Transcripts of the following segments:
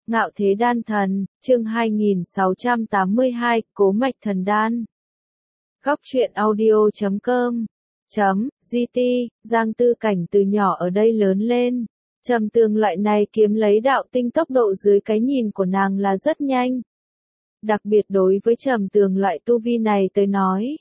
Ngạo Thế Đan Thần, chương 2682, Cố Mạch Thần Đan. Góc truyện audio.com GT, Giang Tư Cảnh từ nhỏ ở đây lớn lên. Trầm Tường loại này kiếm lấy đạo tinh tốc độ dưới cái nhìn của nàng là rất nhanh. Đặc biệt đối với Trầm Tường loại tu vi này tới nói.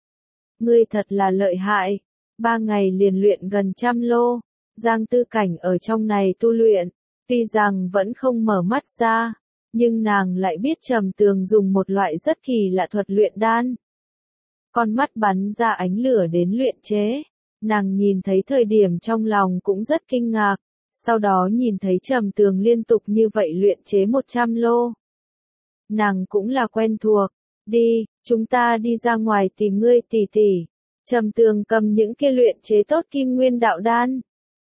Ngươi thật là lợi hại, 3 ngày liền luyện gần 100 lô. Giang Tư Cảnh ở trong này tu luyện, tuy rằng vẫn không mở mắt ra, nhưng nàng lại biết Trầm Tường dùng một loại rất kỳ lạ thuật luyện đan. Con mắt bắn ra ánh lửa đến luyện chế, nàng nhìn thấy thời điểm trong lòng cũng rất kinh ngạc, sau đó nhìn thấy Trầm Tường liên tục như vậy luyện chế 100 lô. Nàng cũng là quen thuộc, đi, chúng ta đi ra ngoài tìm ngươi tỷ tỷ. Trầm Tường cầm những kia luyện chế tốt kim nguyên đạo đan.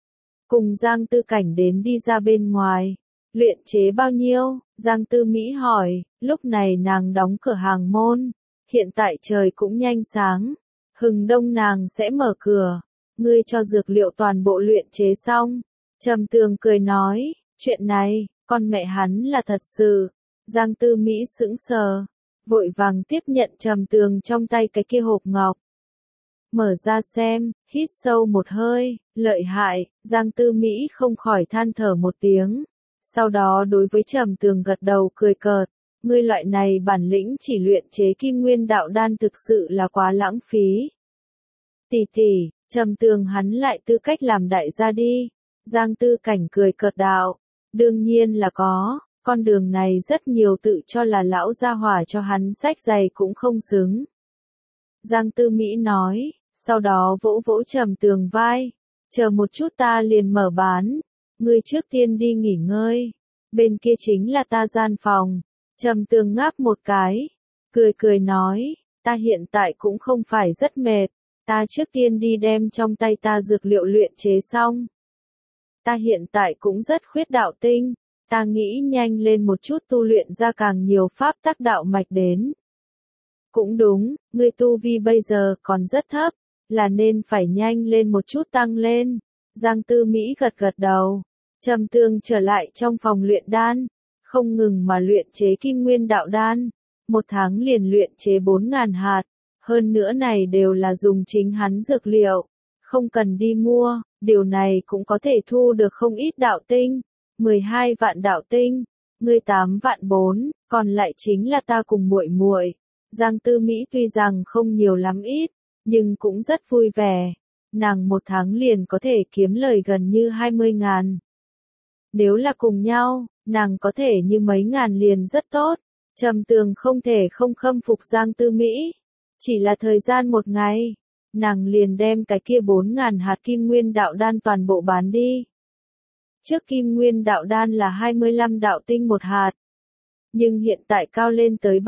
Cùng Giang Tư Cảnh đến đi ra bên ngoài. Luyện chế bao nhiêu? Giang Tư Mỹ hỏi, lúc này nàng đóng cửa hàng môn. Hiện tại trời cũng nhanh sáng. Hừng đông nàng sẽ mở cửa. Ngươi cho dược liệu toàn bộ luyện chế xong. Trầm Tường cười nói, chuyện này, con mẹ hắn là thật sự. Giang Tư Mỹ sững sờ, vội vàng tiếp nhận Trầm Tường trong tay cái kia hộp ngọc. Mở ra xem, hít sâu một hơi, lợi hại, Giang Tư Mỹ không khỏi than thở một tiếng. Sau đó đối với Trầm Tường gật đầu cười cợt, ngươi loại này bản lĩnh chỉ luyện chế kim nguyên đạo đan thực sự là quá lãng phí. Tỷ tỷ, Trầm Tường hắn lại tư cách làm đại gia đi. Giang Tư Cảnh cười cợt đạo, đương nhiên là có, con đường này rất nhiều tự cho là lão gia hỏa cho hắn sách giày cũng không xứng. Giang Tư Mỹ nói, sau đó vỗ vỗ Trầm Tường vai, chờ một chút ta liền mở bán, ngươi trước tiên đi nghỉ ngơi, bên kia chính là ta gian phòng. Trầm Tường ngáp một cái, cười cười nói, ta hiện tại cũng không phải rất mệt, ta trước tiên đi đem trong tay ta dược liệu luyện chế xong. Ta hiện tại cũng rất khuyết đạo tinh, ta nghĩ nhanh lên một chút tu luyện ra càng nhiều pháp tắc đạo mạch đến. Cũng đúng, ngươi tu vi bây giờ còn rất thấp, là nên phải nhanh lên một chút tăng lên. Giang Tư Mỹ gật gật đầu. Trầm Tường trở lại trong phòng luyện đan, không ngừng mà luyện chế kim nguyên đạo đan. 1 tháng liền luyện chế 4.000 hạt, hơn nữa này đều là dùng chính hắn dược liệu, không cần đi mua, điều này cũng có thể thu được không ít đạo tinh, 12 vạn đạo tinh, ngươi 8 vạn 4, còn lại chính là ta cùng muội muội. Giang Tư Mỹ tuy rằng không nhiều lắm ít, nhưng cũng rất vui vẻ. Nàng 1 tháng liền có thể kiếm lời gần như 20.000. Nếu là cùng nhau, nàng có thể như mấy ngàn liền rất tốt. Trầm Tường không thể không khâm phục Giang Tư Mỹ. Chỉ là thời gian 1 ngày, nàng liền đem cái kia 4.000 hạt kim nguyên đạo đan toàn bộ bán đi. Trước kim nguyên đạo đan là 25 đạo tinh 1 hạt. Nhưng hiện tại cao lên tới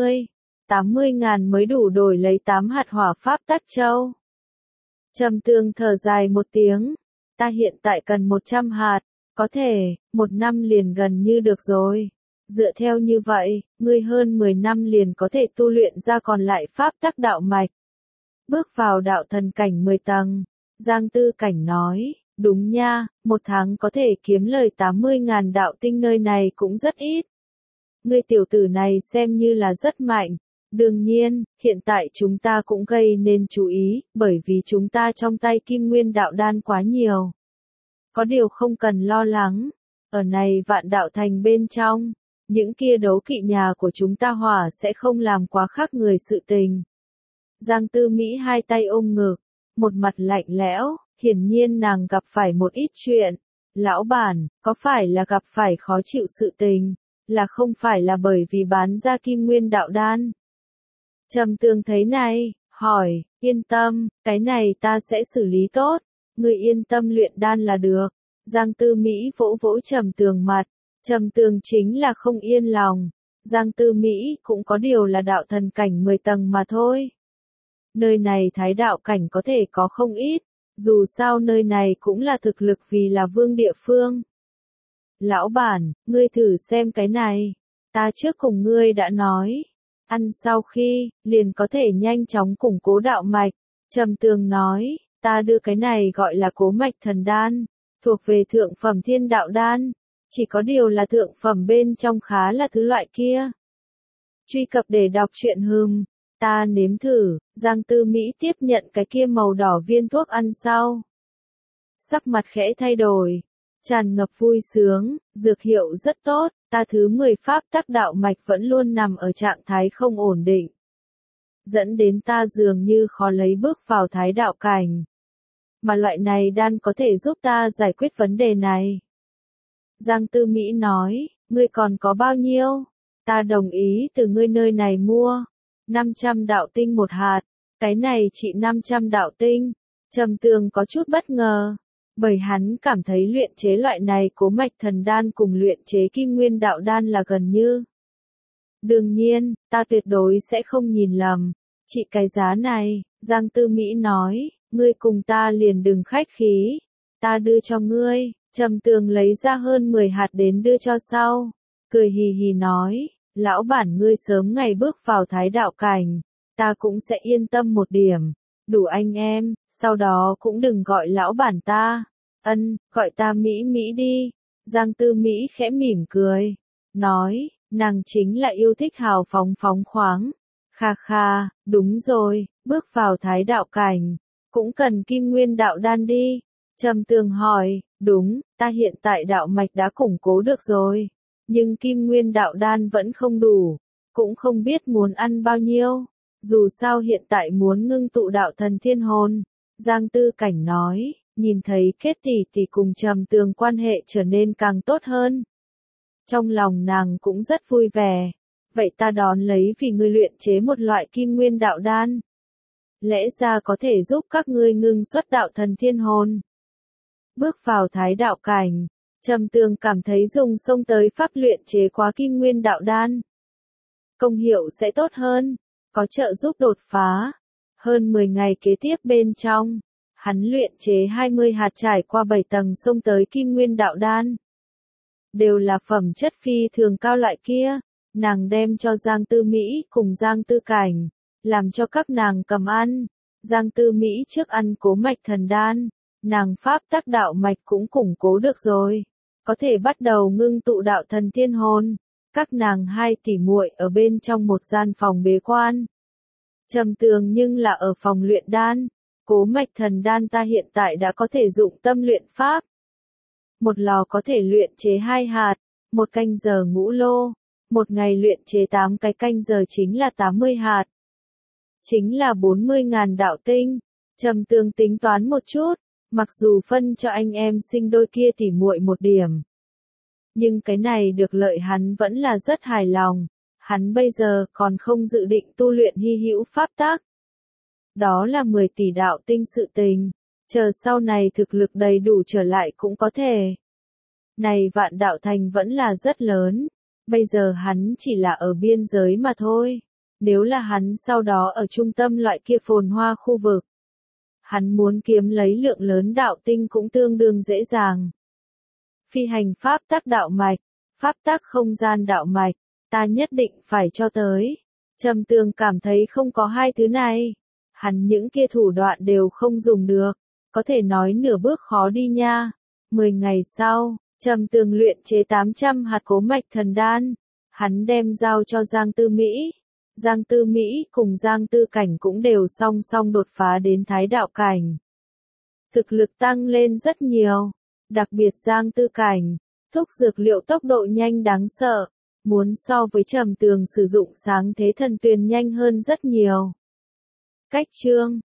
80.000 mới đủ đổi lấy 8 hạt hỏa pháp tắc châu. Trầm Tường thở dài một tiếng, ta hiện tại cần 100 hạt, có thể, 1 năm liền gần như được rồi. Dựa theo như vậy, ngươi hơn 10 năm liền có thể tu luyện ra còn lại pháp tắc đạo mạch. Bước vào đạo thần cảnh 10 tầng, Giang Tư Cảnh nói, đúng nha, 1 tháng có thể kiếm lời 80.000 đạo tinh nơi này cũng rất ít. Ngươi tiểu tử này xem như là rất mạnh. Đương nhiên, hiện tại chúng ta cũng gây nên chú ý, bởi vì chúng ta trong tay kim nguyên đạo đan quá nhiều. Có điều không cần lo lắng, ở này vạn đạo thành bên trong, những kia đấu kỵ nhà của chúng ta hỏa sẽ không làm quá khác người sự tình. Giang Tư Mỹ hai tay ôm ngực, một mặt lạnh lẽo, hiển nhiên nàng gặp phải một ít chuyện. Lão bản, có phải là gặp phải khó chịu sự tình, là không phải là bởi vì bán ra kim nguyên đạo đan? Trầm Tường thấy này, hỏi, yên tâm, cái này ta sẽ xử lý tốt, ngươi yên tâm luyện đan là được. Giang Tư Mỹ vỗ vỗ Trầm Tường mặt, Trầm Tường chính là không yên lòng. Giang Tư Mỹ cũng có điều là đạo thần cảnh 10 tầng mà thôi. Nơi này thái đạo cảnh có thể có không ít, dù sao nơi này cũng là thực lực vì là vương địa phương. Lão bản, ngươi thử xem cái này, ta trước cùng ngươi đã nói. Ăn sau khi, liền có thể nhanh chóng củng cố đạo mạch. Trầm Tường nói, ta đưa cái này gọi là Cố Mạch Thần Đan, thuộc về thượng phẩm thiên đạo đan. Chỉ có điều là thượng phẩm bên trong khá là thứ loại kia. Truy cập để đọc truyện ta nếm thử, Giang Tư Mỹ tiếp nhận cái kia màu đỏ viên thuốc ăn sau. Sắc mặt khẽ thay đổi, tràn ngập vui sướng, dược hiệu rất tốt, ta thứ 10 pháp tắc đạo mạch vẫn luôn nằm ở trạng thái không ổn định. Dẫn đến ta dường như khó lấy bước vào thái đạo cảnh. Mà loại này đan có thể giúp ta giải quyết vấn đề này. Giang Tư Mỹ nói, ngươi còn có bao nhiêu? Ta đồng ý từ ngươi nơi này mua. 500 đạo tinh một hạt, cái này chỉ 500 đạo tinh. Trầm Tường có chút bất ngờ, bởi hắn cảm thấy luyện chế loại này cố mạch thần đan cùng luyện chế kim nguyên đạo đan là gần như. Đương nhiên, ta tuyệt đối sẽ không nhìn lầm. Chỉ cái giá này, Giang Tư Mỹ nói, ngươi cùng ta liền đừng khách khí. Ta đưa cho ngươi. Trầm Tường lấy ra hơn 10 hạt đến đưa cho sau. Cười hì hì nói, lão bản ngươi sớm ngày bước vào thái đạo cảnh. Ta cũng sẽ yên tâm một điểm. Đủ anh em, sau đó cũng đừng gọi lão bản ta. Gọi ta Mỹ Mỹ đi. Giang Tư Mỹ khẽ mỉm cười. Nói, nàng chính là yêu thích hào phóng phóng khoáng. Kha kha, đúng rồi, bước vào thái đạo cảnh. Cũng cần kim nguyên đạo đan đi. Trầm Tường hỏi, đúng, ta hiện tại đạo mạch đã củng cố được rồi. Nhưng kim nguyên đạo đan vẫn không đủ. Cũng không biết muốn ăn bao nhiêu. Dù sao hiện tại muốn ngưng tụ đạo thần thiên hồn. Giang Tư Cảnh nói, nhìn thấy Kết tỷ cùng Trầm Tường quan hệ trở nên càng tốt hơn. Trong lòng nàng cũng rất vui vẻ. Vậy ta đón lấy vì ngươi luyện chế một loại kim nguyên đạo đan. Lẽ ra có thể giúp các ngươi ngưng xuất đạo thần thiên hồn. Bước vào thái đạo cảnh, Trầm Tường cảm thấy dùng xông tới pháp luyện chế quá kim nguyên đạo đan. Công hiệu sẽ tốt hơn, có trợ giúp đột phá. Hơn 10 ngày kế tiếp bên trong, hắn luyện chế 20 hạt trải qua 7 tầng xông tới kim nguyên đạo đan. Đều là phẩm chất phi thường cao loại kia, nàng đem cho Giang Tư Mỹ cùng Giang Tư Cảnh, làm cho các nàng cầm ăn. Giang Tư Mỹ trước ăn cố mạch thần đan, nàng pháp tắc đạo mạch cũng củng cố được rồi, có thể bắt đầu ngưng tụ đạo thần thiên hồn. Các nàng hai tỷ muội ở bên trong một gian phòng bế quan. Trầm Tường nhưng là ở phòng luyện đan. Cố mạch thần đan ta hiện tại đã có thể dụng tâm luyện pháp. Một lò có thể luyện chế 2 hạt, một canh giờ ngũ lô, một ngày luyện chế 8 cái canh giờ chính là 80 hạt. Chính là 40.000 đạo tinh. Trầm Tường tính toán một chút, mặc dù phân cho anh em sinh đôi kia tỷ muội một điểm. Nhưng cái này được lợi hắn vẫn là rất hài lòng. Hắn bây giờ còn không dự định tu luyện hy hữu pháp tắc. Đó là 10 tỷ đạo tinh sự tình. Chờ sau này thực lực đầy đủ trở lại cũng có thể. Này vạn đạo thành vẫn là rất lớn. Bây giờ hắn chỉ là ở biên giới mà thôi. Nếu là hắn sau đó ở trung tâm loại kia phồn hoa khu vực. Hắn muốn kiếm lấy lượng lớn đạo tinh cũng tương đương dễ dàng. Phi hành pháp tắc đạo mạch, pháp tắc không gian đạo mạch, ta nhất định phải cho tới. Trầm Tường cảm thấy không có hai thứ này. Hắn những kia thủ đoạn đều không dùng được. Có thể nói nửa bước khó đi nha. 10 ngày sau, Trầm Tường luyện chế 800 hạt cố mạch thần đan. Hắn đem giao cho Giang Tư Mỹ. Giang Tư Mỹ cùng Giang Tư Cảnh cũng đều song song đột phá đến thái đạo cảnh. Thực lực tăng lên rất nhiều. Đặc biệt Giang Tư Cảnh, thúc dược liệu tốc độ nhanh đáng sợ. Muốn so với Trầm Tường sử dụng sáng thế thần tuyền nhanh hơn rất nhiều. Cách chương